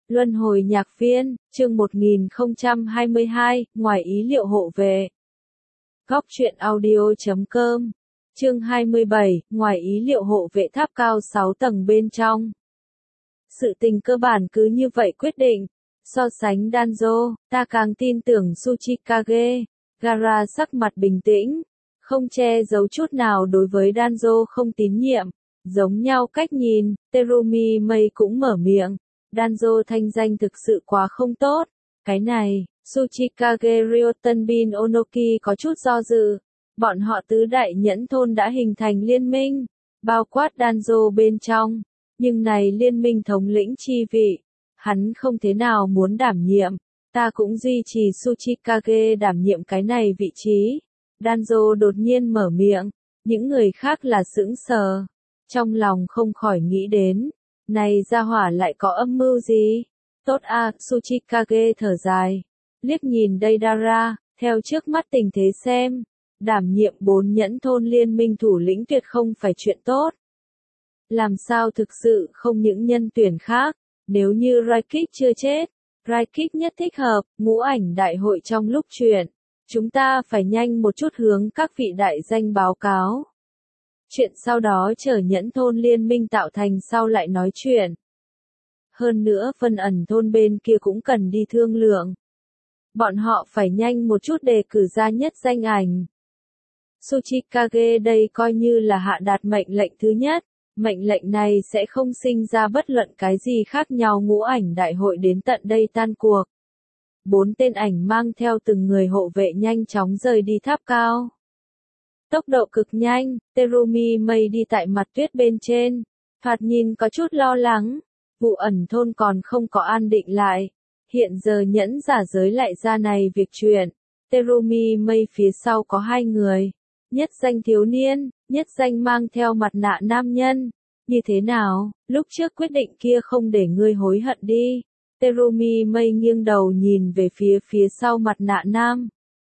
Luân hồi nhạc viên, chương 1022, ngoài ý liệu hộ vệ. Góc truyện audio.com, chương 27, ngoài ý liệu hộ vệ tháp cao 6 tầng bên trong. Sự tình cơ bản cứ như vậy quyết định. So sánh Danzo, ta càng tin tưởng Tsuchikage. Gaara sắc mặt bình tĩnh, không che giấu chút nào đối với Danzo không tín nhiệm. Giống nhau cách nhìn, Terumi Mei cũng mở miệng. Danzo thanh danh thực sự quá không tốt. Cái này, Tsuchikage Ryotenbin Onoki có chút do dự. Bọn họ tứ đại nhẫn thôn đã hình thành liên minh, bao quát Danzo bên trong. Nhưng này liên minh thống lĩnh chi vị, hắn không thế nào muốn đảm nhiệm. Ta cũng duy trì Tsuchikage đảm nhiệm cái này vị trí. Danzo đột nhiên mở miệng, những người khác là sững sờ. Trong lòng không khỏi nghĩ đến, này gia hỏa lại có âm mưu gì? Tốt à, Tsuchikage thở dài, liếc nhìn Deidara, theo trước mắt tình thế xem, đảm nhiệm 4 nhẫn thôn liên minh thủ lĩnh tuyệt không phải chuyện tốt. Làm sao thực sự không những nhân tuyển khác, nếu như Raikik chưa chết, Raikik nhất thích hợp, ngũ ảnh đại hội trong lúc chuyện, chúng ta phải nhanh một chút hướng các vị đại danh báo cáo. Chuyện sau đó chờ nhẫn thôn liên minh tạo thành sau lại nói chuyện. Hơn nữa Vân Ẩn thôn bên kia cũng cần đi thương lượng. Bọn họ phải nhanh một chút đề cử ra nhất danh ảnh. Tsuchikage đây coi như là hạ đạt mệnh lệnh thứ nhất. Mệnh lệnh này sẽ không sinh ra bất luận cái gì khác nhau, ngũ ảnh đại hội đến tận đây tan cuộc. 4 tên ảnh mang theo từng người hộ vệ nhanh chóng rời đi tháp cao. Tốc độ cực nhanh, Terumi Mei đi tại mặt tuyết bên trên, thoạt nhìn có chút lo lắng. Vụ ẩn thôn còn không có an định lại. Hiện giờ nhẫn giả giới lại ra này việc chuyện. Terumi Mei phía sau có 2 người. Nhất danh thiếu niên, nhất danh mang theo mặt nạ nam nhân. Như thế nào, lúc trước quyết định kia không để ngươi hối hận đi. Terumi Mei nghiêng đầu nhìn về phía sau mặt nạ nam.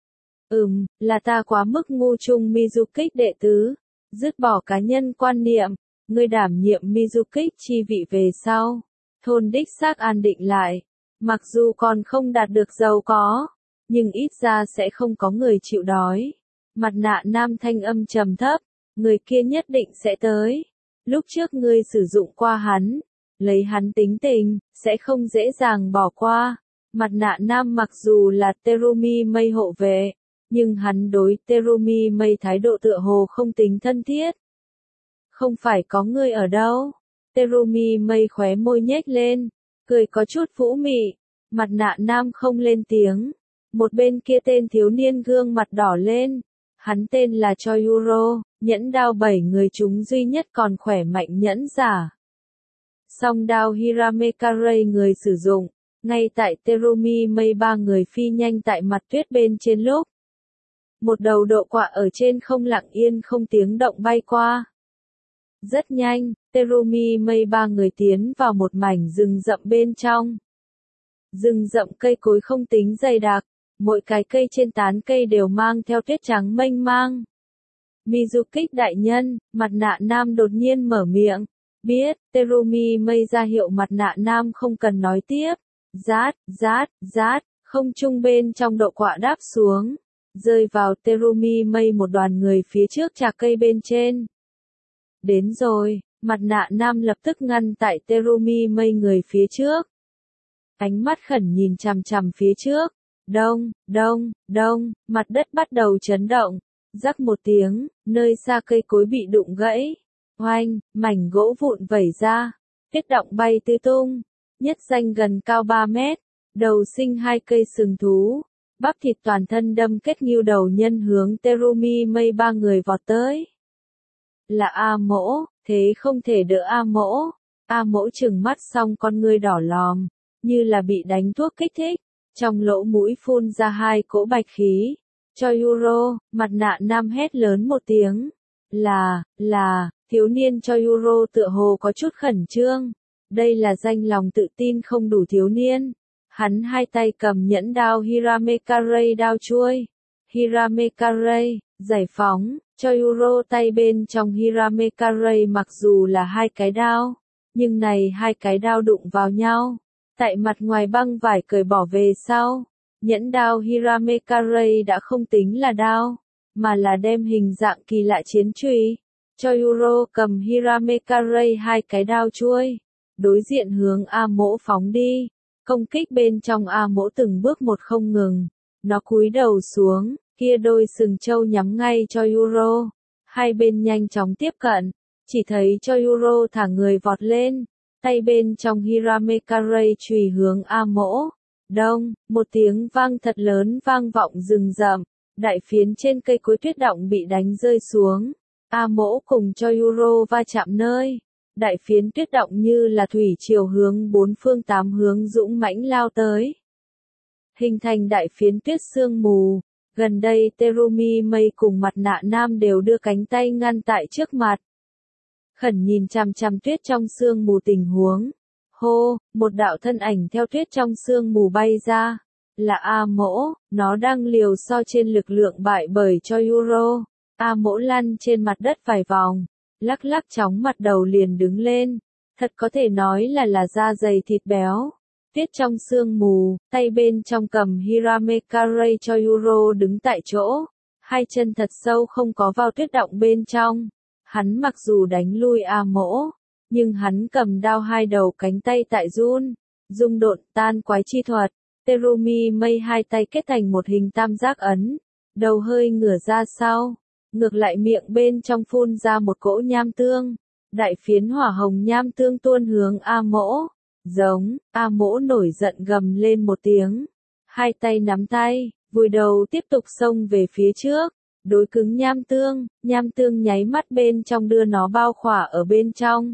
Là ta quá mức ngu chung Mizukik đệ tứ. Dứt bỏ cá nhân quan niệm, ngươi đảm nhiệm Mizukik chi vị về sau. Thôn đích xác an định lại. Mặc dù còn không đạt được giàu có, nhưng ít ra sẽ không có người chịu đói. Mặt nạ nam thanh âm trầm thấp, người kia nhất định sẽ tới. Lúc trước ngươi sử dụng qua hắn, lấy hắn tính tình, sẽ không dễ dàng bỏ qua. Mặt nạ nam mặc dù là Terumi Mei hộ vệ, nhưng hắn đối Terumi Mei thái độ tựa hồ không tính thân thiết. Không phải có ngươi ở đâu. Terumi Mei khóe môi nhếch lên, cười có chút vũ mị. Mặt nạ nam không lên tiếng. Một bên kia tên thiếu niên gương mặt đỏ lên. Hắn tên là Choyuro, nhẫn đao 7 người chúng duy nhất còn khỏe mạnh nhẫn giả. Song đao Hiramekare người sử dụng, ngay tại Terumi Mei 3 người phi nhanh tại mặt tuyết bên trên lúc. Một đầu độ quạ ở trên không lặng yên không tiếng động bay qua. Rất nhanh, Terumi Mei 3 người tiến vào một mảnh rừng rậm bên trong. Rừng rậm cây cối không tính dày đặc. Mỗi cái cây trên tán cây đều mang theo tuyết trắng mênh mang. Mizukik đại nhân, mặt nạ nam đột nhiên mở miệng. Biết, Terumi Mei ra hiệu mặt nạ nam không cần nói tiếp. Rát, không trung bên trong độ quạ đáp xuống. Rơi vào Terumi Mei một đoàn người phía trước trạc cây bên trên. Đến rồi, mặt nạ nam lập tức ngăn tại Terumi Mei người phía trước. Ánh mắt khẩn nhìn chằm chằm phía trước. Đông, mặt đất bắt đầu chấn động. Rắc một tiếng, nơi xa cây cối bị đụng gãy. Oanh, mảnh gỗ vụn vẩy ra. Tuyết động bay tứ tung. Nhất danh gần cao 3 mét. Đầu sinh 2 cây sừng thú. Bắp thịt toàn thân đâm kết nghêu đầu nhân hướng Terumi Mei 3 người vọt tới. Là A Mỗ, thế không thể đỡ A Mỗ. A Mỗ trừng mắt xong con ngươi đỏ lòm. Như là bị đánh thuốc kích thích. Trong lỗ mũi phun ra 2 cỗ bạch khí. Choyuro, mặt nạ nam hét lớn một tiếng. Là, thiếu niên Choyuro tựa hồ có chút khẩn trương. Đây là danh lòng tự tin không đủ thiếu niên. Hắn 2 tay cầm nhẫn đao Hiramekare đao chuôi. Hiramekare, giải phóng. Choyuro tay bên trong Hiramekare mặc dù là 2 cái đao. Nhưng này 2 cái đao đụng vào nhau. Tại mặt ngoài băng vải cởi bỏ về sau, nhẫn đao Hiramekaray đã không tính là đao, mà là đem hình dạng kỳ lạ chiến chùy. Choyuro cầm Hiramekaray hai cái đao chuôi, đối diện hướng A Mỗ phóng đi, công kích bên trong A Mỗ từng bước một không ngừng. Nó cúi đầu xuống, kia đôi sừng trâu nhắm ngay Choyuro, hai bên nhanh chóng tiếp cận, chỉ thấy Choyuro thả người vọt lên, tay bên trong Hiramekaray chùy hướng A Mỗ. Đông, một tiếng vang thật lớn vang vọng rừng rậm, đại phiến trên cây cối tuyết động bị đánh rơi xuống. A Mỗ cùng Choyuro va chạm nơi, đại phiến tuyết động như là thủy triều hướng bốn phương tám hướng dũng mãnh lao tới, hình thành đại phiến tuyết sương mù. Gần đây Terumi Mây cùng Mặt Nạ Nam đều đưa cánh tay ngăn tại trước mặt, khẩn nhìn chằm chằm tuyết trong sương mù tình huống. Hô, một đạo thân ảnh theo tuyết trong sương mù bay ra, là A Mỗ, nó đang liều so trên lực lượng bại bởi Choyuro. A Mỗ lăn trên mặt đất vài vòng, lắc lắc chóng mặt đầu liền đứng lên, thật có thể nói là da dày thịt béo. Tuyết trong sương mù, tay bên trong cầm Hiramekaray Choyuro đứng tại chỗ, hai chân thật sâu không có vào tuyết động bên trong. Hắn mặc dù đánh lui A Mỗ, nhưng hắn cầm đao hai đầu cánh tay tại run, dung độn tan quái chi thuật. Terumi Mây hai tay kết thành một hình tam giác ấn, đầu hơi ngửa ra sau, ngược lại miệng bên trong phun ra một cỗ nham tương, đại phiến hỏa hồng nham tương tuôn hướng A Mỗ. Giống, A Mỗ nổi giận gầm lên một tiếng, hai tay nắm tay, vùi đầu tiếp tục xông về phía trước, đối cứng nham tương nháy mắt bên trong đưa nó bao khỏa ở bên trong.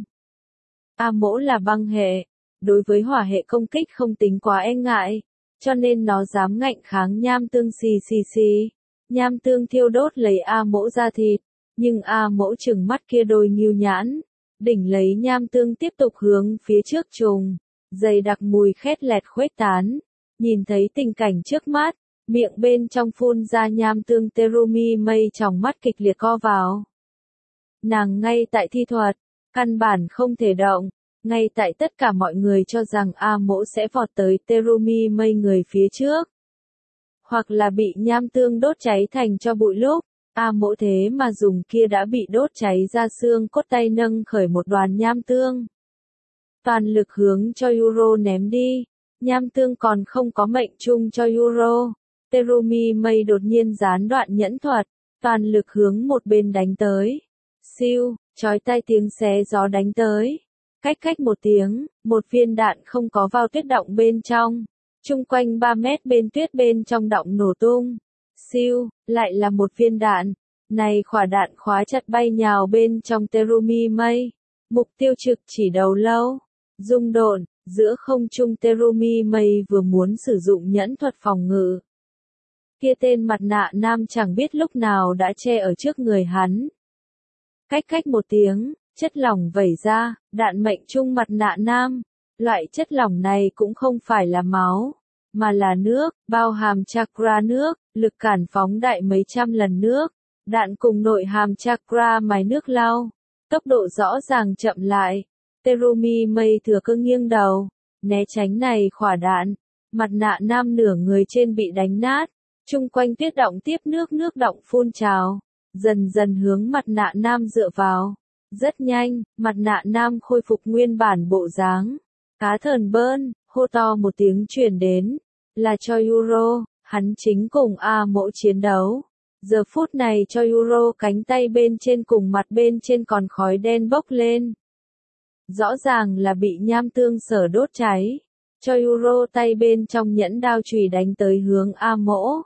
A Mỗ là băng hệ, đối với hỏa hệ công kích không tính quá e ngại, cho nên nó dám ngạnh kháng nham tương xì. Nham tương thiêu đốt lấy A Mỗ ra thịt, nhưng A Mỗ trừng mắt kia đôi nhưu nhãn, đỉnh lấy nham tương tiếp tục hướng phía trước trùng, dày đặc mùi khét lẹt khuếch tán. Nhìn thấy tình cảnh trước mắt, miệng bên trong phun ra nham tương Terumi Mây tròng mắt kịch liệt co vào. Nàng ngay tại thi thuật, căn bản không thể động, ngay tại tất cả mọi người cho rằng A Mỗ sẽ vọt tới Terumi Mây người phía trước, hoặc là bị nham tương đốt cháy thành cho bụi lúc, A Mỗ thế mà dùng kia đã bị đốt cháy ra xương cốt tay nâng khởi một đoàn nham tương, toàn lực hướng cho Choyuro ném đi. Nham tương còn không có mệnh chung cho Choyuro, Terumi Mây đột nhiên gián đoạn nhẫn thuật, toàn lực hướng một bên đánh tới. Siêu, chói tai tiếng xé gió đánh tới. Cách một tiếng, một viên đạn không có vào tuyết động bên trong. Chung quanh 3 mét bên tuyết bên trong động nổ tung. Siêu, lại là một viên đạn. Này quả đạn khóa chặt bay nhào bên trong Terumi Mây. Mục tiêu trực chỉ đầu lâu. Rung độn, giữa không trung Terumi Mây vừa muốn sử dụng nhẫn thuật phòng ngự. Kia tên Mặt Nạ Nam chẳng biết lúc nào đã che ở trước người hắn. Cách một tiếng, chất lỏng vẩy ra, đạn mệnh trung Mặt Nạ Nam. Loại chất lỏng này cũng không phải là máu, mà là nước, bao hàm chakra nước, lực cản phóng đại mấy trăm lần nước. Đạn cùng nội hàm chakra mài nước lao, tốc độ rõ ràng chậm lại. Terumi Mây thừa cơ nghiêng đầu, né tránh này quả đạn. Mặt Nạ Nam nửa người trên bị đánh nát, chung quanh tuyết động tiếp nước động phun trào, dần dần hướng Mặt Nạ Nam dựa vào. Rất nhanh, Mặt Nạ Nam khôi phục nguyên bản bộ dáng. Cá thờn bơn, hô to một tiếng truyền đến, là Choyuro, hắn chính cùng A Mỗ chiến đấu. Giờ phút này Choyuro cánh tay bên trên cùng mặt bên trên còn khói đen bốc lên. Rõ ràng là bị nham tương sở đốt cháy. Choyuro tay bên trong nhẫn đao chùy đánh tới hướng A Mỗ.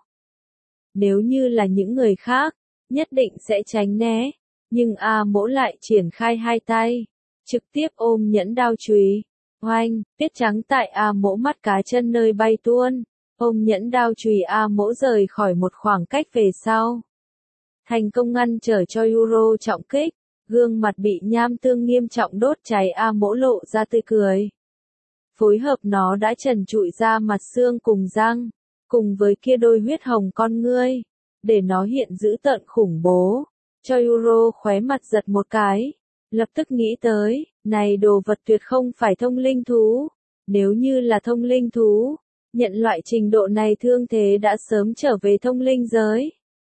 Nếu như là những người khác, nhất định sẽ tránh né, nhưng A Mỗ lại triển khai hai tay, trực tiếp ôm nhẫn đao chùy. Oanh, tuyết trắng tại A Mỗ mắt cá chân nơi bay tuôn, ôm nhẫn đao chùy A Mỗ rời khỏi một khoảng cách về sau. Thành công ngăn trở cho Choyuro trọng kích, gương mặt bị nham tương nghiêm trọng đốt cháy A Mỗ lộ ra tươi cười. Phối hợp nó đã trần trụi ra mặt xương cùng răng, cùng với kia đôi huyết hồng con ngươi, để nó hiện dữ tợn khủng bố. Choyuro khóe mặt giật một cái, lập tức nghĩ tới, này đồ vật tuyệt không phải thông linh thú, Nếu như là thông linh thú, nhận loại trình độ này thương thế đã sớm trở về thông linh giới.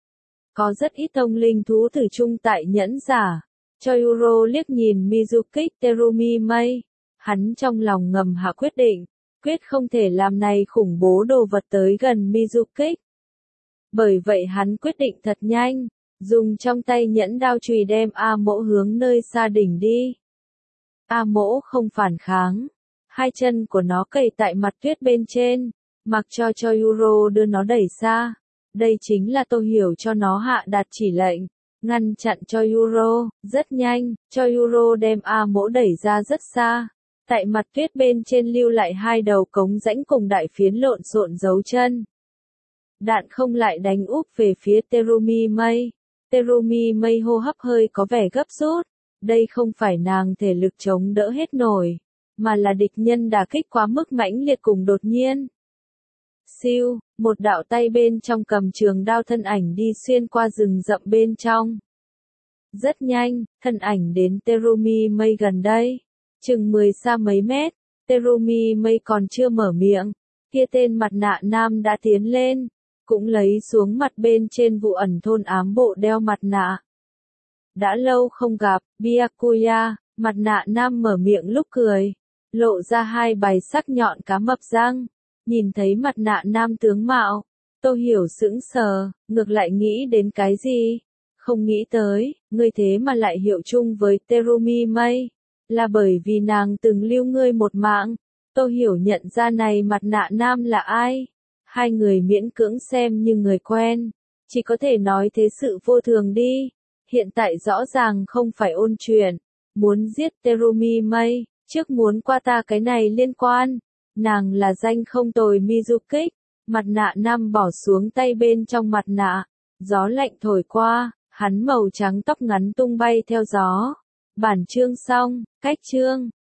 Có rất ít thông linh thú thử chung tại nhẫn giả. Choyuro liếc nhìn Mizuki Terumi Mei. Hắn trong lòng ngầm hạ quyết định, quyết không thể làm này khủng bố đồ vật tới gần Mizuki. Bởi vậy hắn quyết định thật nhanh, dùng trong tay nhẫn đao chùy đem A Mỗ hướng nơi xa đỉnh đi. A Mỗ không phản kháng, hai chân của nó cày tại mặt tuyết bên trên, mặc cho Choyuro đưa nó đẩy xa. Đây chính là tôi hiểu cho nó hạ đạt chỉ lệnh, ngăn chặn Choyuro. Rất nhanh, Choyuro đem A Mỗ đẩy ra rất xa. Tại mặt tuyết bên trên lưu lại hai đầu cống rãnh cùng đại phiến lộn xộn dấu chân. Đạn không lại đánh úp về phía Terumi Mei. Terumi Mei hô hấp hơi có vẻ gấp rút. Đây không phải nàng thể lực chống đỡ hết nổi, mà là địch nhân đả kích quá mức mãnh liệt cùng đột nhiên. Siêu, một đạo tay bên trong cầm trường đao thân ảnh đi xuyên qua rừng rậm bên trong. Rất nhanh, thân ảnh đến Terumi Mei gần đây. Chừng 10 xa mấy mét, Terumi Mei còn chưa mở miệng, kia tên mặt nạ nam đã tiến lên, cũng lấy xuống mặt bên trên vụ ẩn thôn ám bộ đeo mặt nạ. Đã lâu không gặp, Byakuya, mặt nạ nam mở miệng lúc cười, lộ ra hai bài sắc nhọn cá mập răng, nhìn thấy mặt nạ nam tướng mạo, Tô Hiểu sững sờ, ngược lại nghĩ đến cái gì? Không nghĩ tới, ngươi thế mà lại hiệu chung với Terumi Mei. Là bởi vì nàng từng lưu ngươi một mạng. Tô Hiểu nhận ra này mặt nạ nam là ai. Hai người miễn cưỡng xem như người quen. Chỉ có thể nói thế sự vô thường đi. Hiện tại rõ ràng không phải ôn chuyện. Muốn giết Terumi Mei, trước muốn qua ta cái này liên quan. Nàng là danh không tồi Mizuki. Mặt nạ nam bỏ xuống tay bên trong mặt nạ. Gió lạnh thổi qua, hắn màu trắng tóc ngắn tung bay theo gió. Bản chương xong, cách chương.